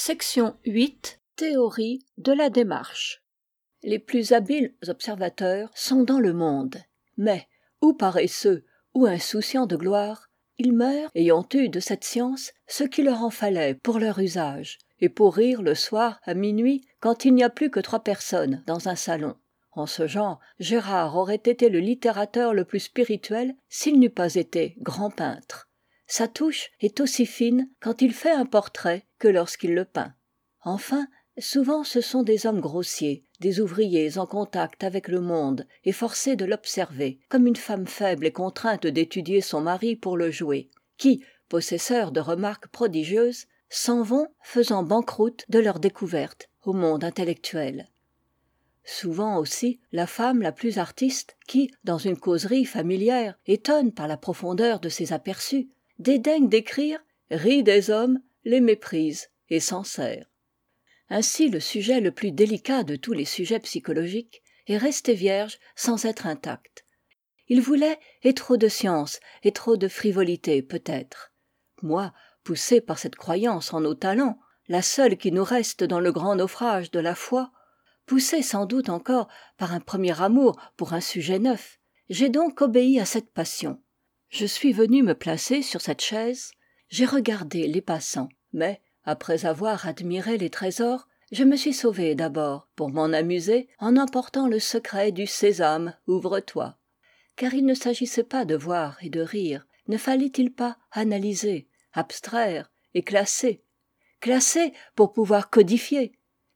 Section 8. Théorie de la démarche. Les plus habiles observateurs sont dans le monde, mais, ou paresseux, ou insouciants de gloire, ils meurent ayant eu de cette science ce qu'il leur en fallait pour leur usage, et pour rire le soir à minuit quand il n'y a plus que 3 personnes dans un salon. En ce genre, Gérard aurait été le littérateur le plus spirituel s'il n'eût pas été grand peintre. Sa touche est aussi fine quand il fait un portrait que lorsqu'il le peint. Enfin, souvent ce sont des hommes grossiers, des ouvriers en contact avec le monde et forcés de l'observer, comme une femme faible et contrainte d'étudier son mari pour le jouer, qui, possesseurs de remarques prodigieuses, s'en vont faisant banqueroute de leurs découvertes au monde intellectuel. Souvent aussi la femme la plus artiste qui, dans une causerie familière, étonne par la profondeur de ses aperçus, dédaigne d'écrire, rit des hommes, les méprise et s'en sert. Ainsi le sujet le plus délicat de tous les sujets psychologiques est resté vierge sans être intact. Il voulait et trop de science et trop de frivolité peut-être. Moi, poussé par cette croyance en nos talents, la seule qui nous reste dans le grand naufrage de la foi, poussé sans doute encore par un premier amour pour un sujet neuf, j'ai donc obéi à cette passion. Je suis venu me placer sur cette chaise, j'ai regardé les passants, mais, après avoir admiré les trésors, je me suis sauvé d'abord, pour m'en amuser, en emportant le secret du Sésame, ouvre-toi. Car il ne s'agissait pas de voir et de rire, ne fallait-il pas analyser, abstraire et classer? Classer pour pouvoir codifier,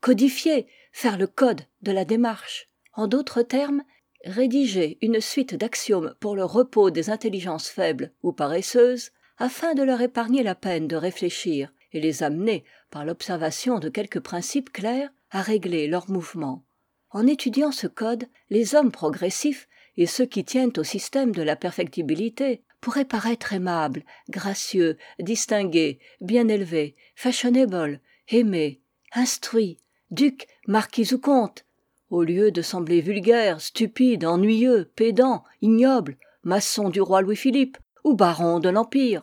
faire le code de la démarche. En d'autres termes, rédiger une suite d'axiomes pour le repos des intelligences faibles ou paresseuses, afin de leur épargner la peine de réfléchir et les amener, par l'observation de quelques principes clairs, à régler leurs mouvements. En étudiant ce code, les hommes progressifs et ceux qui tiennent au système de la perfectibilité pourraient paraître aimables, gracieux, distingués, bien élevés, fashionable, aimés, instruits, ducs, marquis ou comtes, au lieu de sembler vulgaires, stupides, ennuyeux, pédants, ignobles, maçons du roi Louis-Philippe ou barons de l'Empire.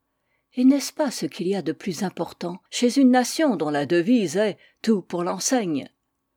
Et n'est-ce pas ce qu'il y a de plus important chez une nation dont la devise est « tout pour l'enseigne » ?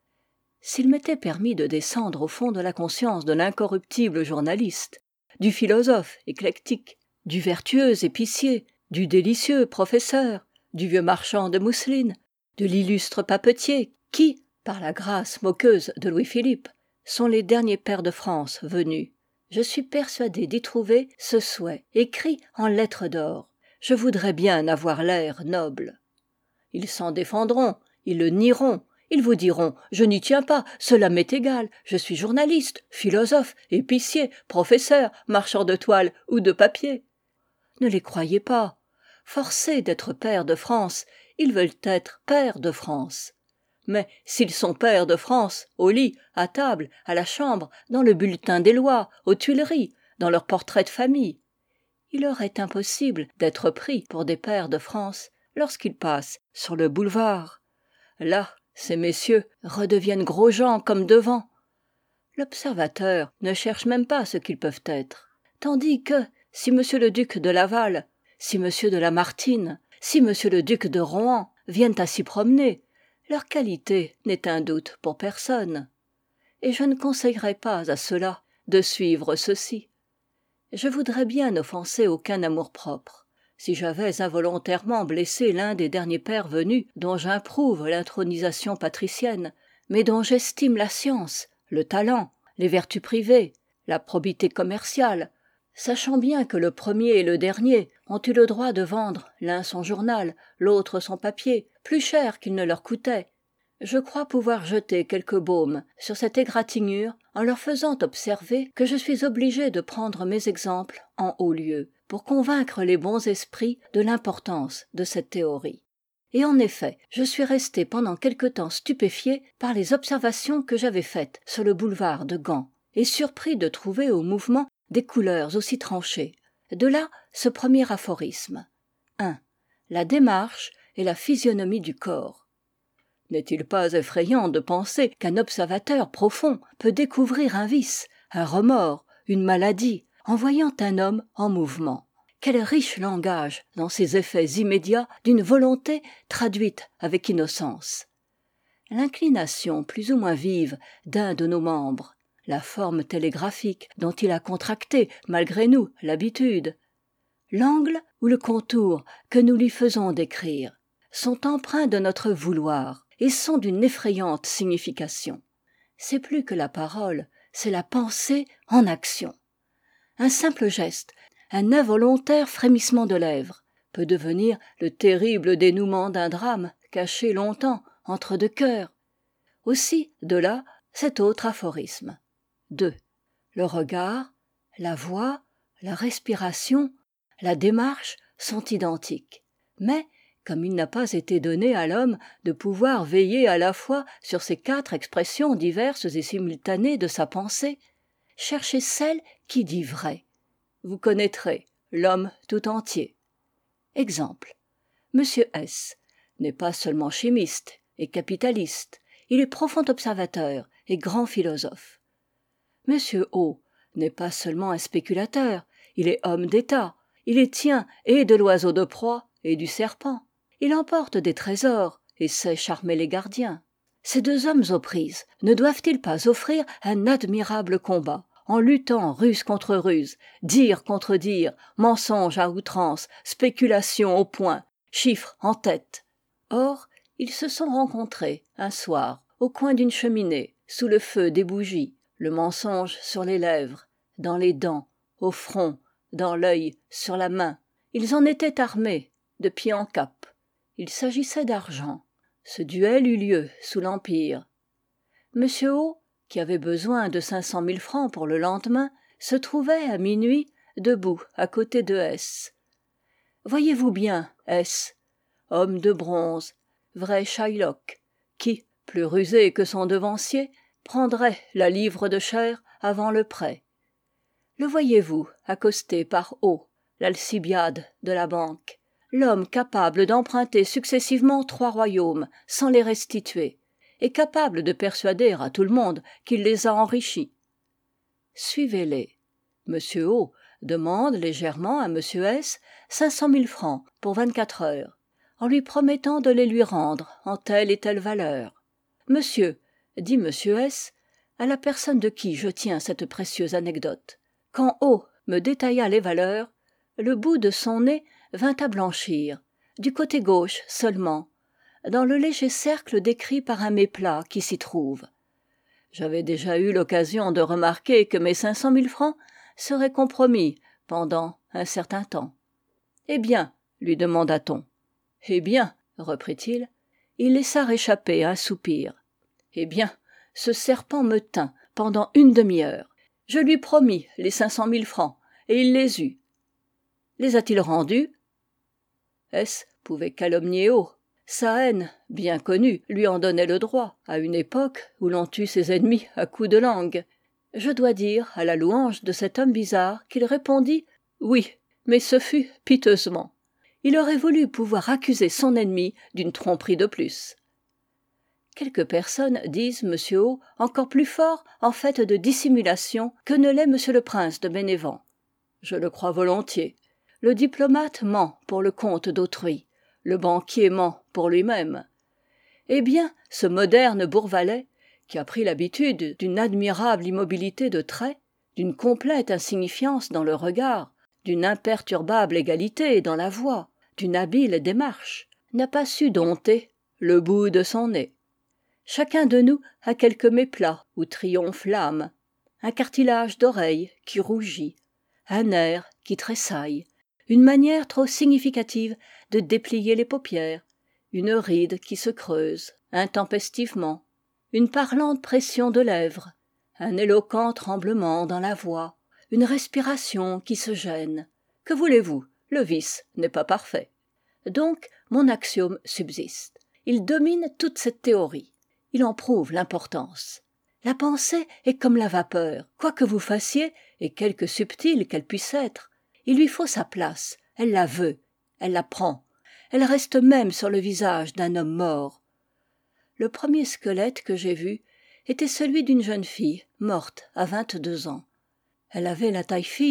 S'il m'était permis de descendre au fond de la conscience de l'incorruptible journaliste, du philosophe éclectique, du vertueux épicier, du délicieux professeur, du vieux marchand de mousseline, de l'illustre papetier, qui, par la grâce moqueuse de Louis-Philippe, sont les derniers pairs de France venus, je suis persuadé d'y trouver ce souhait, écrit en lettres d'or. Je voudrais bien avoir l'air noble. Ils s'en défendront, ils le nieront, ils vous diront « Je n'y tiens pas, cela m'est égal, je suis journaliste, philosophe, épicier, professeur, marchand de toile ou de papier. » Ne les croyez pas. Forcés d'être pairs de France, ils veulent être pairs de France. Mais s'ils sont pairs de France, au lit, à table, à la chambre, dans le bulletin des lois, aux Tuileries, dans leur portrait de famille, il leur est impossible d'être pris pour des pairs de France lorsqu'ils passent sur le boulevard. Là, ces messieurs redeviennent gros gens comme devant. L'observateur ne cherche même pas ce qu'ils peuvent être. Tandis que, si monsieur le duc de Laval, si monsieur de Lamartine, si monsieur le duc de Rohan viennent à s'y promener, leur qualité n'est un doute pour personne. Et je ne conseillerais pas à ceux-là de suivre ceux-ci. Je voudrais bien n'offenser aucun amour-propre. Si j'avais involontairement blessé l'un des derniers pairs venus, dont j'improuve l'intronisation patricienne, mais dont j'estime la science, le talent, les vertus privées, la probité commerciale, sachant bien que le premier et le dernier ont eu le droit de vendre l'un son journal, l'autre son papier, plus cher qu'il ne leur coûtait, je crois pouvoir jeter quelque baume sur cette égratignure en leur faisant observer que je suis obligé de prendre mes exemples en haut lieu pour convaincre les bons esprits de l'importance de cette théorie. Et en effet, je suis resté pendant quelque temps stupéfié par les observations que j'avais faites sur le boulevard de Gand et surpris de trouver au mouvement des couleurs aussi tranchées. De là ce premier aphorisme. 1. La démarche et la physionomie du corps. N'est-il pas effrayant de penser qu'un observateur profond peut découvrir un vice, un remords, une maladie, en voyant un homme en mouvement? quel riche langage dans ces effets immédiats d'une volonté traduite avec innocence. L'inclination plus ou moins vive d'un de nos membres, la forme télégraphique dont il a contracté, malgré nous, l'habitude, l'angle ou le contour que nous lui faisons décrire, sont empreints de notre vouloir et sont d'une effrayante signification. C'est plus que la parole, c'est la pensée en action. Un simple geste, un involontaire frémissement de lèvres, peut devenir le terrible dénouement d'un drame caché longtemps entre deux cœurs. Aussi, de là, cet autre aphorisme. 2. Le regard, la voix, la respiration, la démarche sont identiques. Mais, comme il n'a pas été donné à l'homme de pouvoir veiller à la fois sur ces 4 expressions diverses et simultanées de sa pensée, cherchez celle qui dit vrai. Vous connaîtrez l'homme tout entier. Exemple. Monsieur S. n'est pas seulement chimiste et capitaliste, il est profond observateur et grand philosophe. Monsieur O. n'est pas seulement un spéculateur, il est homme d'État, il est tien et de l'oiseau de proie et du serpent. Il emporte des trésors et sait charmer les gardiens. Ces 2 hommes aux prises ne doivent-ils pas offrir un admirable combat, en luttant ruse contre ruse, dire contre dire, mensonge à outrance, spéculation au poing, chiffres en tête. Or, ils se sont rencontrés, un soir, au coin d'une cheminée, sous le feu des bougies, le mensonge sur les lèvres, dans les dents, au front, dans l'œil, sur la main. Ils en étaient armés, de pied en cap. Il s'agissait d'argent. Ce duel eut lieu sous l'Empire. Monsieur O, qui avait besoin de 500 000 francs pour le lendemain, se trouvait à minuit debout à côté de S. Voyez-vous bien, S, homme de bronze, vrai Shylock, qui, plus rusé que son devancier, prendrait la livre de chair avant le prêt. Le voyez-vous accosté par O, l'Alcibiade de la banque, l'homme capable d'emprunter successivement 3 royaumes sans les restituer, et capable de persuader à tout le monde qu'il les a enrichis. Suivez-les. Monsieur O demande légèrement à Monsieur S 500 000 francs pour 24 heures, en lui promettant de les lui rendre en telle et telle valeur. Monsieur, dit Monsieur S, à la personne de qui je tiens cette précieuse anecdote, quand O me détailla les valeurs, le bout de son nez vint à blanchir, du côté gauche seulement, dans le léger cercle décrit par un méplat qui s'y trouve. J'avais déjà eu l'occasion de remarquer que mes 500 000 francs seraient compromis pendant un certain temps. « Eh bien ?» lui demanda-t-on. « Eh bien ?» reprit-il. Il laissa réchapper un soupir. « Eh bien, ce serpent me tint pendant une demi-heure. Je lui promis les 500 000 francs, et il les eut. Les a-t-il rendus ? S pouvait calomnier O. Sa haine, bien connue, lui en donnait le droit, à une époque où l'on tue ses ennemis à coups de langue. Je dois dire, à la louange de cet homme bizarre, qu'il répondit « Oui, mais ce fut piteusement. » Il aurait voulu pouvoir accuser son ennemi d'une tromperie de plus. Quelques personnes disent M. O encore plus fort en fait de dissimulation que ne l'est M. le prince de Bénévent. Je le crois volontiers. Le diplomate ment pour le compte d'autrui. Le banquier ment pour lui-même. Eh bien, ce moderne Bourvalet, qui a pris l'habitude d'une admirable immobilité de traits, d'une complète insignifiance dans le regard, d'une imperturbable égalité dans la voix, d'une habile démarche, n'a pas su dompter le bout de son nez. Chacun de nous a quelque méplat où triomphe l'âme, un cartilage d'oreille qui rougit, un air qui tressaille, une manière trop significative de déplier les paupières, une ride qui se creuse intempestivement, une parlante pression de lèvres, un éloquent tremblement dans la voix, une respiration qui se gêne. Que voulez-vous, le vice n'est pas parfait. Donc, mon axiome subsiste. Il domine toute cette théorie. Il en prouve l'importance. La pensée est comme la vapeur. Quoi que vous fassiez, et quelque subtile qu'elle puisse être, il lui faut sa place. Elle la veut. Elle la prend. Elle reste même sur le visage d'un homme mort. Le premier squelette que j'ai vu était celui d'une jeune fille morte à 22 ans. Elle avait la taille fine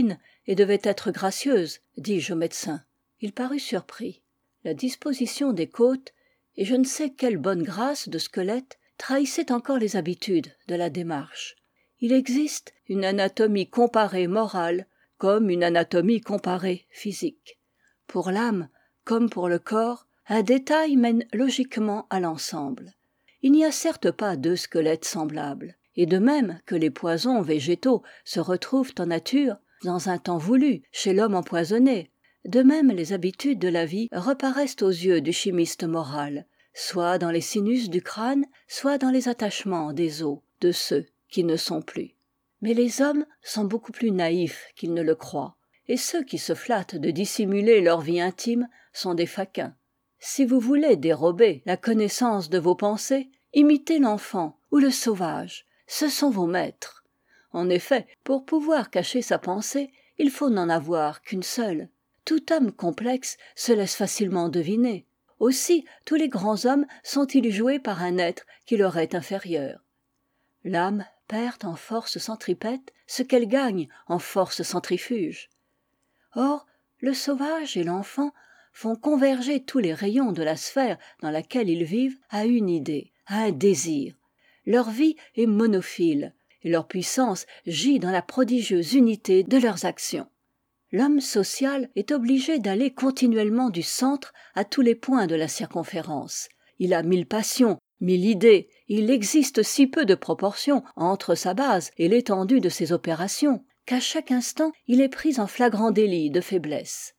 et devait être gracieuse, dis-je au médecin. Il parut surpris. La disposition des côtes et je ne sais quelle bonne grâce de squelette trahissaient encore les habitudes de la démarche. Il existe une anatomie comparée morale comme une anatomie comparée physique. Pour l'âme, comme pour le corps, un détail mène logiquement à l'ensemble. Il n'y a certes pas deux squelettes semblables, et de même que les poisons végétaux se retrouvent en nature, dans un temps voulu, chez l'homme empoisonné, de même les habitudes de la vie reparaissent aux yeux du chimiste moral, soit dans les sinus du crâne, soit dans les attachements des os de ceux qui ne sont plus. Mais les hommes sont beaucoup plus naïfs qu'ils ne le croient, et ceux qui se flattent de dissimuler leur vie intime sont des faquins. Si vous voulez dérober la connaissance de vos pensées, imitez l'enfant ou le sauvage, ce sont vos maîtres. En effet, pour pouvoir cacher sa pensée, il faut n'en avoir qu'une seule. Tout homme complexe se laisse facilement deviner. Aussi, tous les grands hommes sont-ils joués par un être qui leur est inférieur. L'âme perd en force centripète ce qu'elle gagne en force centrifuge. Or, le sauvage et l'enfant font converger tous les rayons de la sphère dans laquelle ils vivent à une idée, à un désir. Leur vie est monophile, et leur puissance gît dans la prodigieuse unité de leurs actions. L'homme social est obligé d'aller continuellement du centre à tous les points de la circonférence. Il a 1000 passions, 1000 idées, et il existe si peu de proportion entre sa base et l'étendue de ses opérations, qu'à chaque instant il est pris en flagrant délit de faiblesse.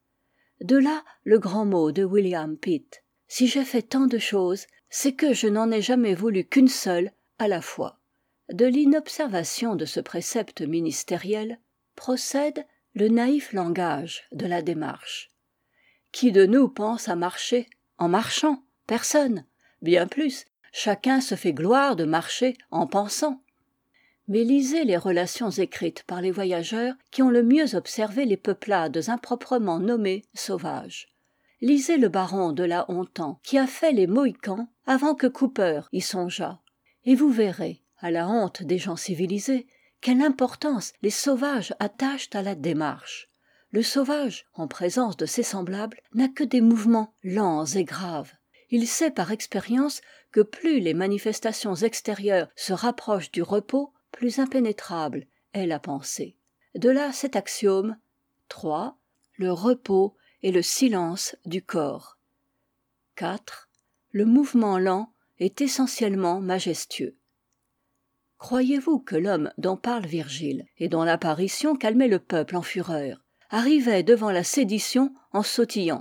De là le grand mot de William Pitt. Si j'ai fait tant de choses, c'est que je n'en ai jamais voulu qu'une seule à la fois. De l'inobservation de ce précepte ministériel procède le naïf langage de la démarche. Qui de nous pense à marcher en marchant? Personne. Bien plus, chacun se fait gloire de marcher en pensant. Mais lisez les relations écrites par les voyageurs qui ont le mieux observé les peuplades improprement nommées sauvages. Lisez le baron de la Hontan qui a fait les Mohicans avant que Cooper y songeât, et vous verrez, à la honte des gens civilisés, quelle importance les sauvages attachent à la démarche. Le sauvage, en présence de ses semblables, n'a que des mouvements lents et graves. Il sait par expérience que plus les manifestations extérieures se rapprochent du repos, plus impénétrable est la pensée. De là cet axiome 3. Le repos et le silence du corps. 4. Le mouvement lent est essentiellement majestueux. Croyez-vous que l'homme dont parle Virgile, et dont l'apparition calmait le peuple en fureur, arrivait devant la sédition en sautillant?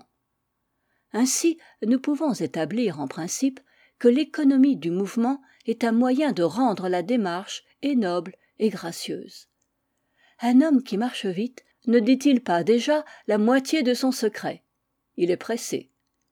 Ainsi, nous pouvons établir en principe que l'économie du mouvement est un moyen de rendre la démarche et noble et gracieuse. Un homme qui marche vite ne dit-il pas déjà la moitié de son secret? Il est pressé.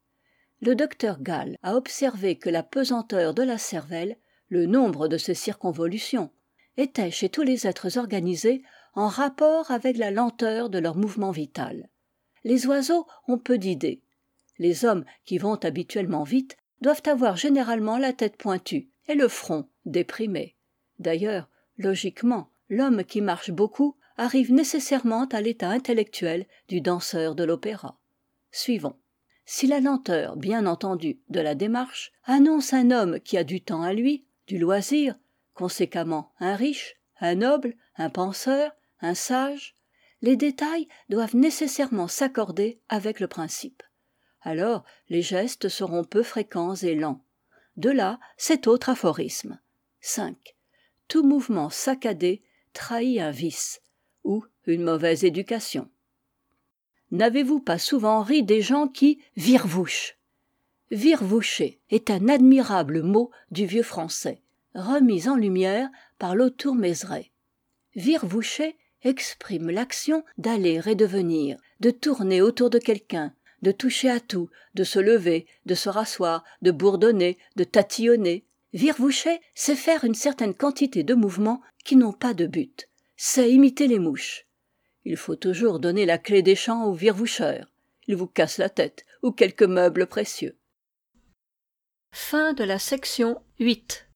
Le docteur Gall a observé que la pesanteur de la cervelle, le nombre de ses circonvolutions, était chez tous les êtres organisés en rapport avec la lenteur de leur mouvement vital. Les oiseaux ont peu d'idées. Les hommes qui vont habituellement vite doivent avoir généralement la tête pointue et le front déprimé. D'ailleurs, logiquement, l'homme qui marche beaucoup arrive nécessairement à l'état intellectuel du danseur de l'opéra. Suivons. Si la lenteur, bien entendu, de la démarche annonce un homme qui a du temps à lui, du loisir, conséquemment un riche, un noble, un penseur, un sage, les détails doivent nécessairement s'accorder avec le principe. Alors les gestes seront peu fréquents et lents. De là cet autre aphorisme. 5. Tout mouvement saccadé trahit un vice ou une mauvaise éducation. N'avez-vous pas souvent ri des gens qui virvouchent? Virvoucher est un admirable mot du vieux français, remis en lumière par Lautour Mézeray. Virvoucher exprime l'action d'aller et de venir, de tourner autour de quelqu'un, de toucher à tout, de se lever, de se rasseoir, de bourdonner, de tatillonner. Virvoucher, c'est faire une certaine quantité de mouvements qui n'ont pas de but. C'est imiter les mouches. Il faut toujours donner la clé des champs au virvoucheur. Il vous casse la tête ou quelques meubles précieux. Fin de la section 8.